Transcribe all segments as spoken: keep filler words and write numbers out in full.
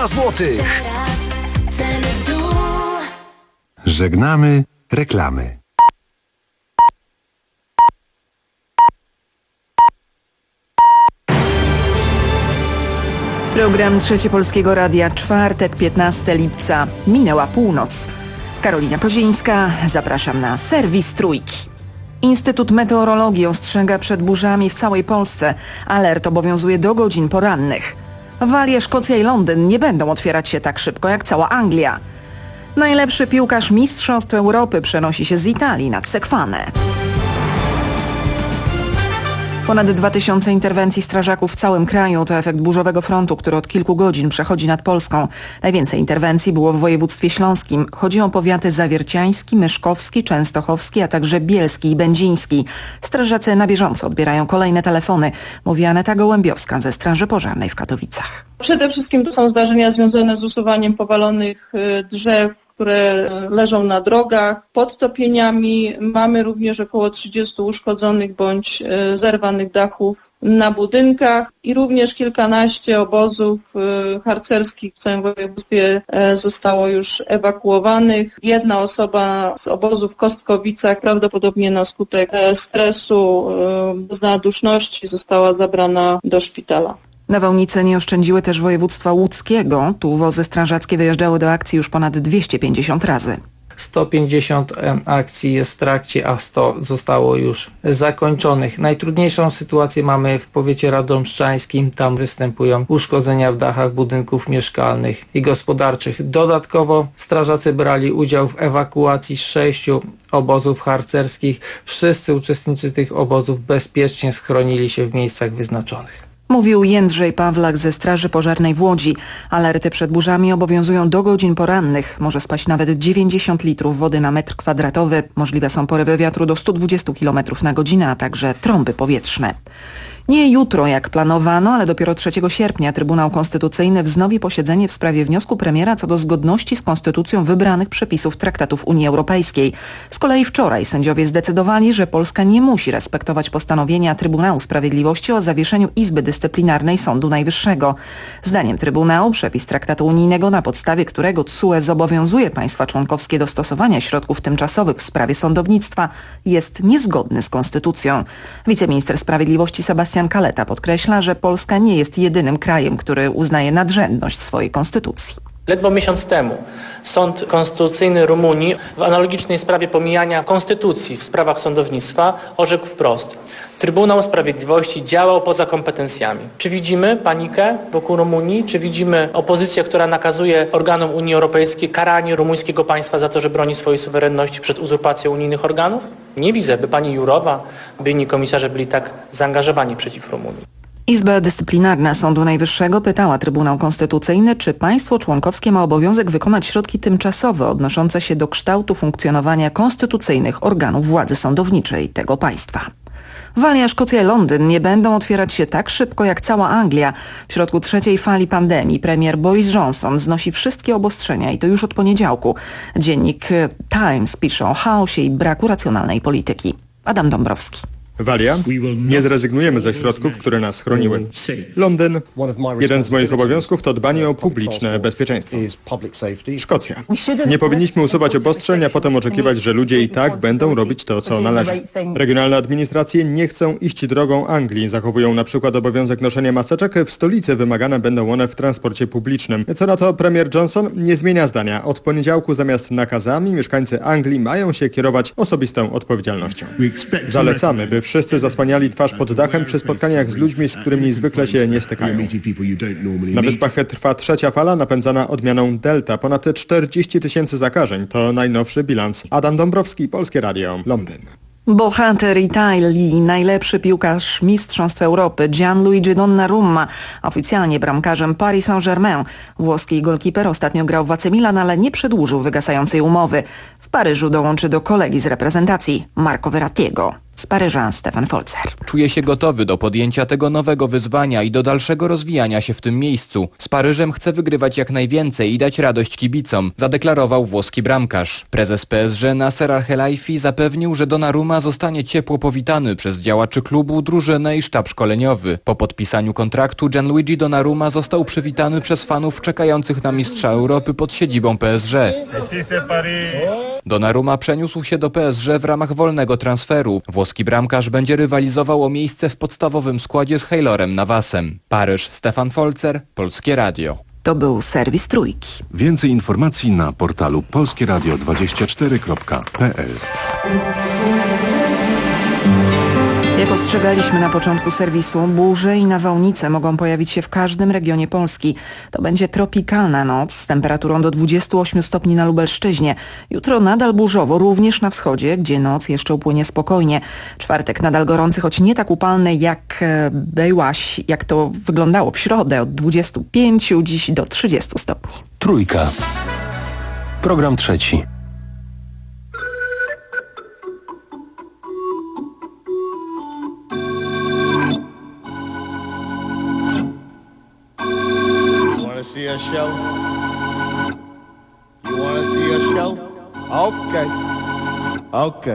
trzysta złotych. Żegnamy reklamy. Program Trzecie Polskiego Radia, czwartek, piętnastego lipca. Minęła północ. Karolina Kozińska, zapraszam na serwis Trójki. Instytut Meteorologii ostrzega przed burzami w całej Polsce. Alert obowiązuje do godzin porannych. Walia, Szkocja i Londyn nie będą otwierać się tak szybko jak cała Anglia. Najlepszy piłkarz Mistrzostw Europy przenosi się z Italii nad Sekwanę. Ponad dwa tysiące interwencji strażaków w całym kraju to efekt burzowego frontu, który od kilku godzin przechodzi nad Polską. Najwięcej interwencji było w województwie śląskim. Chodzi o powiaty zawierciański, myszkowski, częstochowski, a także bielski i będziński. Strażacy na bieżąco odbierają kolejne telefony, mówi Aneta Gołębiowska ze Straży Pożarnej w Katowicach. Przede wszystkim to są zdarzenia związane z usuwaniem powalonych drzew, które leżą na drogach, podtopieniami. Mamy również około trzydziestu uszkodzonych bądź zerwanych dachów na budynkach i również kilkanaście obozów harcerskich w całym województwie zostało już ewakuowanych. Jedna osoba z obozu w Kostkowicach prawdopodobnie na skutek stresu, doznała duszności, została zabrana do szpitala. Nawałnice nie oszczędziły też województwa łódzkiego. Tu wozy strażackie wyjeżdżały do akcji już ponad dwieście pięćdziesiąt razy. sto pięćdziesiąt akcji jest w trakcie, a sto zostało już zakończonych. Najtrudniejszą sytuację mamy w powiecie radomszczańskim. Tam występują uszkodzenia w dachach budynków mieszkalnych i gospodarczych. Dodatkowo strażacy brali udział w ewakuacji sześciu obozów harcerskich. Wszyscy uczestnicy tych obozów bezpiecznie schronili się w miejscach wyznaczonych. Mówił Jędrzej Pawlak ze Straży Pożarnej w Łodzi. Alerty przed burzami obowiązują do godzin porannych. Może spaść nawet dziewięćdziesiąt litrów wody na metr kwadratowy. Możliwe są porywy wiatru do stu dwudziestu kilometrów na godzinę, a także trąby powietrzne. Nie jutro, jak planowano, ale dopiero trzeciego sierpnia Trybunał Konstytucyjny wznowi posiedzenie w sprawie wniosku premiera co do zgodności z konstytucją wybranych przepisów traktatów Unii Europejskiej. Z kolei wczoraj sędziowie zdecydowali, że Polska nie musi respektować postanowienia Trybunału Sprawiedliwości o zawieszeniu Izby Dyscyplinarnej Sądu Najwyższego. Zdaniem Trybunału przepis traktatu unijnego, na podstawie którego T S U E zobowiązuje państwa członkowskie do stosowania środków tymczasowych w sprawie sądownictwa, jest niezgodny z konstytucją. Wiceminister Sprawiedliwości Sebastian Kaleta podkreśla, że Polska nie jest jedynym krajem, który uznaje nadrzędność swojej konstytucji. Ledwo miesiąc temu Sąd Konstytucyjny Rumunii w analogicznej sprawie pomijania konstytucji w sprawach sądownictwa orzekł wprost: Trybunał Sprawiedliwości działał poza kompetencjami. Czy widzimy panikę wokół Rumunii? Czy widzimy opozycję, która nakazuje organom Unii Europejskiej karanie rumuńskiego państwa za to, że broni swojej suwerenności przed uzurpacją unijnych organów? Nie widzę, by pani Jourová, by inni komisarze byli tak zaangażowani przeciw Rumunii. Izba Dyscyplinarna Sądu Najwyższego pytała Trybunał Konstytucyjny, czy państwo członkowskie ma obowiązek wykonać środki tymczasowe odnoszące się do kształtu funkcjonowania konstytucyjnych organów władzy sądowniczej tego państwa. Walia, Szkocja i Londyn nie będą otwierać się tak szybko jak cała Anglia. W środku trzeciej fali pandemii premier Boris Johnson znosi wszystkie obostrzenia i to już od poniedziałku. Dziennik Times pisze o chaosie i braku racjonalnej polityki. Adam Dąbrowski. Walia, nie zrezygnujemy ze środków, które nas chroniły. Londyn, jeden z moich obowiązków to dbanie o publiczne bezpieczeństwo. Szkocja, nie powinniśmy usuwać obostrzeń, a potem oczekiwać, że ludzie i tak będą robić to, co należy. Regionalne administracje nie chcą iść drogą Anglii, zachowują na przykład obowiązek noszenia maseczek, w stolicy wymagane będą one w transporcie publicznym. Co na to premier Johnson nie zmienia zdania. Od poniedziałku zamiast nakazami mieszkańcy Anglii mają się kierować osobistą odpowiedzialnością. Zalecamy, by wszyscy zasłaniali twarz pod dachem przy spotkaniach z ludźmi, z którymi zwykle się nie stykają. Na Wyspach trwa trzecia fala napędzana odmianą Delta. Ponad czterdzieści tysięcy zakażeń to najnowszy bilans. Adam Dąbrowski, Polskie Radio, Londyn. Bohater Italii, najlepszy piłkarz Mistrzostw Europy Gianluigi Donnarumma, oficjalnie bramkarzem Paris Saint-Germain. Włoski golkiper ostatnio grał w A C Milan, ale nie przedłużył wygasającej umowy. W Paryżu dołączy do kolegi z reprezentacji Marco Verrattiego. Z Paryża Stefan Folzer. Czuję się gotowy do podjęcia tego nowego wyzwania i do dalszego rozwijania się w tym miejscu. Z Paryżem chcę wygrywać jak najwięcej i dać radość kibicom, zadeklarował włoski bramkarz. Prezes P S G Nasser Al-Khelaifi zapewnił, że Donnarumma zostanie ciepło powitany przez działaczy klubu, drużynę i sztab szkoleniowy. Po podpisaniu kontraktu Gianluigi Donnarumma został przywitany przez fanów czekających na mistrza Europy pod siedzibą P S G. Donnarumma przeniósł się do P S G w ramach wolnego transferu. Włoski bramkarz będzie rywalizował o miejsce w podstawowym składzie z Keylorem Navasem. Paryż, Stefan Folzer, Polskie Radio. To był serwis Trójki. Więcej informacji na portalu polskie radio dwadzieścia cztery kropka p l. Jak ostrzegaliśmy na początku serwisu, burze i nawałnice mogą pojawić się w każdym regionie Polski. To będzie tropikalna noc z temperaturą do dwudziestu ośmiu stopni na Lubelszczyźnie. Jutro nadal burzowo, również na wschodzie, gdzie noc jeszcze upłynie spokojnie. Czwartek nadal gorący, choć nie tak upalny jak byłaś, jak to wyglądało w środę, od dwudziestu pięciu dziś do trzydziestu stopni. Trójka. Program trzeci. See a show? You wanna see a show? Okay. Okay.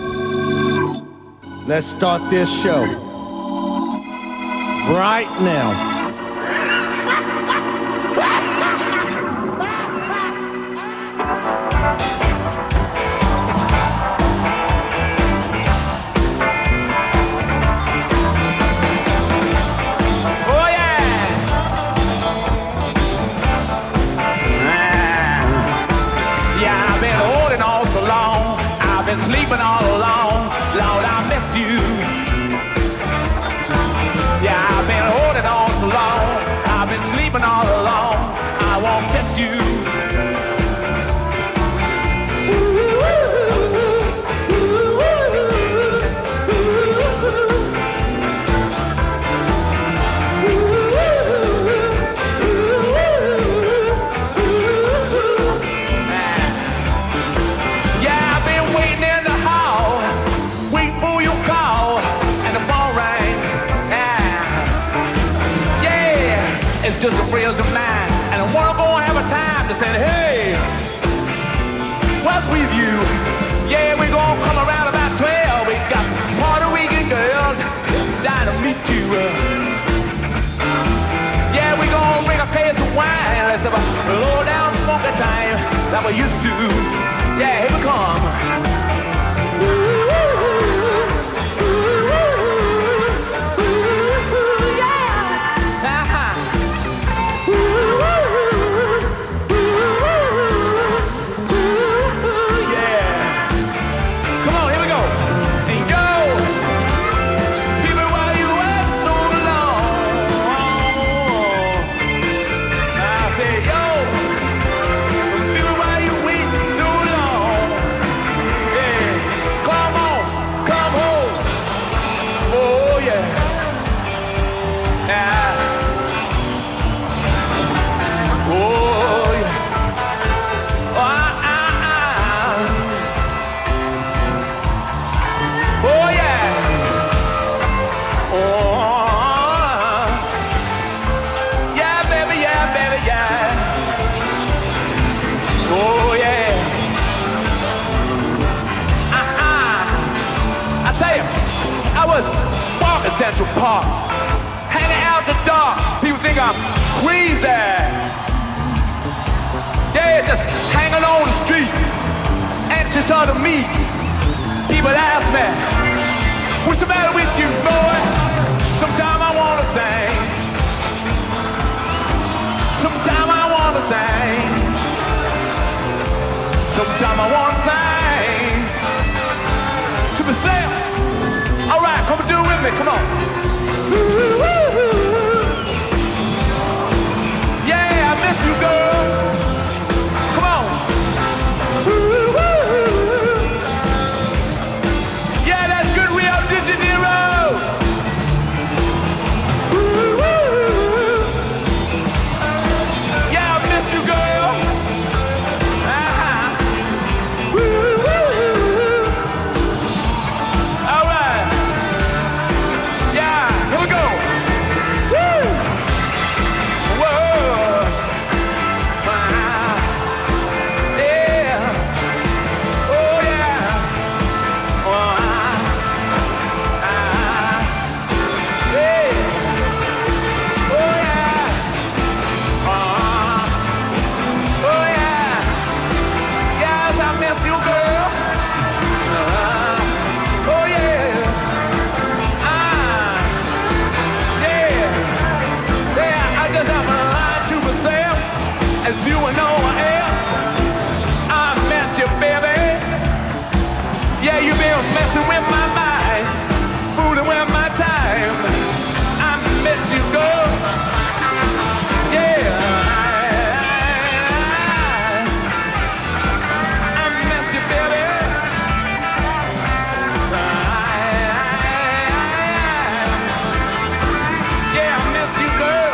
Let's start this show right now. Sleeping all alone, Lord, I miss you. Yeah, I've been holding on so long. I've been sleeping all alone. I won't miss you. It's just a friends of mine, and I wanna go and have a time to say, hey, what's with you? Yeah, we gonna come around about twelve. We got some Puerto Rican girls dying to meet you. Yeah, we gonna bring a case of wine. Let's have a low down funky time like we used to. Yeah, here we come. Central Park, hanging out in the dark. People think I'm crazy. Yeah, just hanging on the street, anxious to meet. People ask me, what's the matter with you, boy? Sometimes I wanna sing. Sometimes I wanna sing. Sometimes I wanna sing to myself. All right, come and do it with me. Come on. Yeah, I miss you, girl. Come on. Yeah, that's good Rio de Janeiro. Yeah, I miss you, girl. Uh-huh. All right. as you and no one else. I miss you, baby. Yeah, you been messing with my mind, fooling with my time. I miss you, girl. Yeah. I miss you, baby. Yeah, I miss you, girl.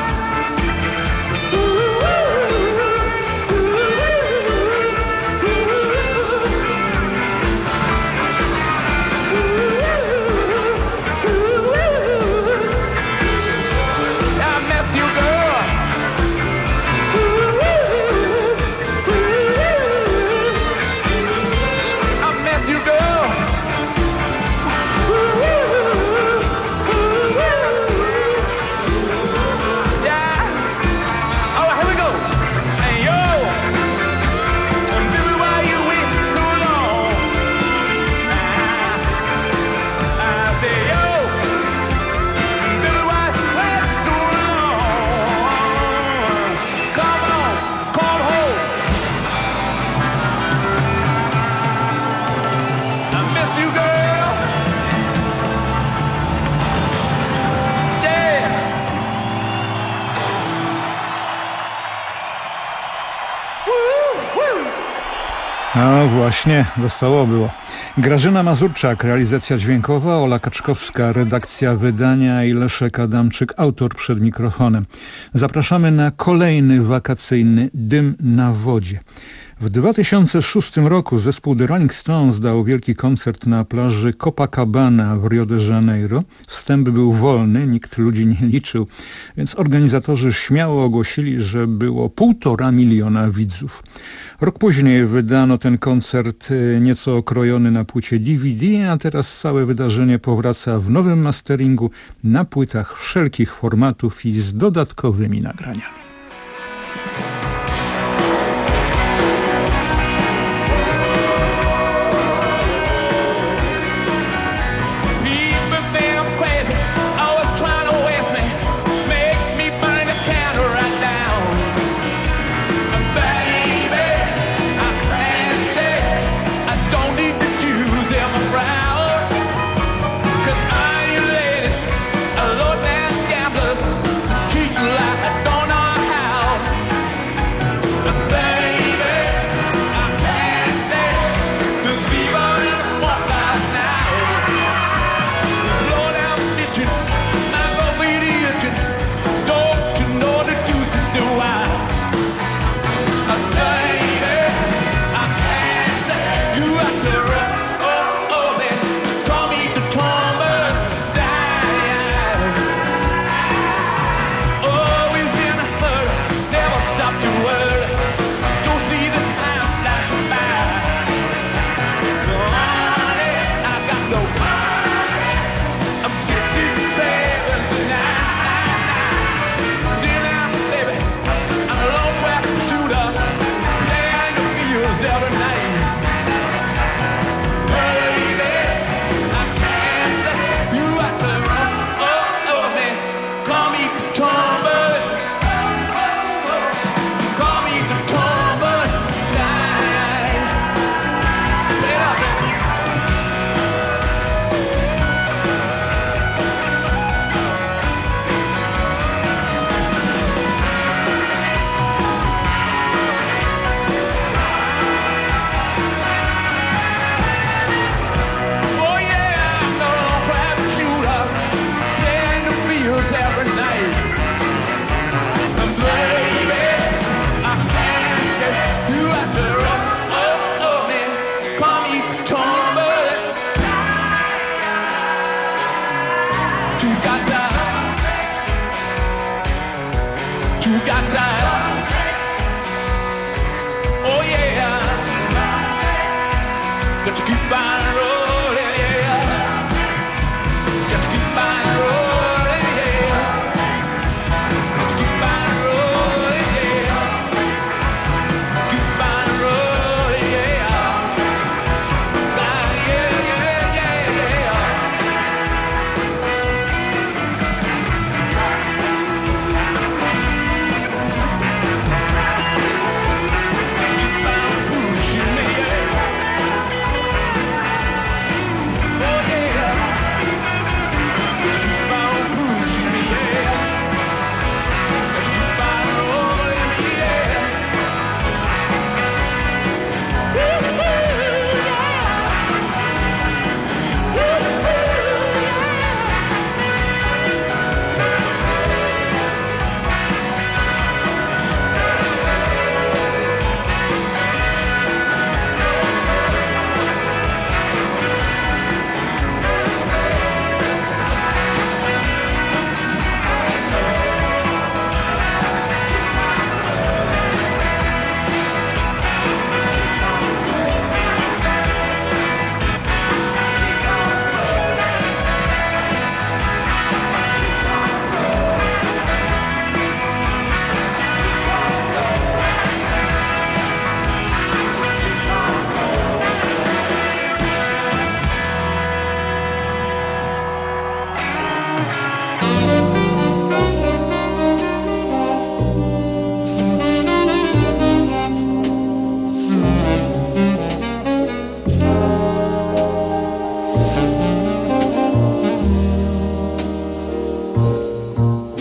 A właśnie, wesoło było. Grażyna Mazurczak, realizacja dźwiękowa, Ola Kaczkowska, redakcja wydania i Leszek Adamczyk, autor przed mikrofonem. Zapraszamy na kolejny wakacyjny Dym na wodzie. W dwa tysiące szóstym roku zespół The Rolling Stones dał wielki koncert na plaży Copacabana w Rio de Janeiro. Wstęp był wolny, nikt ludzi nie liczył, więc organizatorzy śmiało ogłosili, że było półtora miliona widzów. Rok później wydano ten koncert nieco okrojony na płycie D V D, a teraz całe wydarzenie powraca w nowym masteringu na płytach wszelkich formatów i z dodatkowymi nagraniami.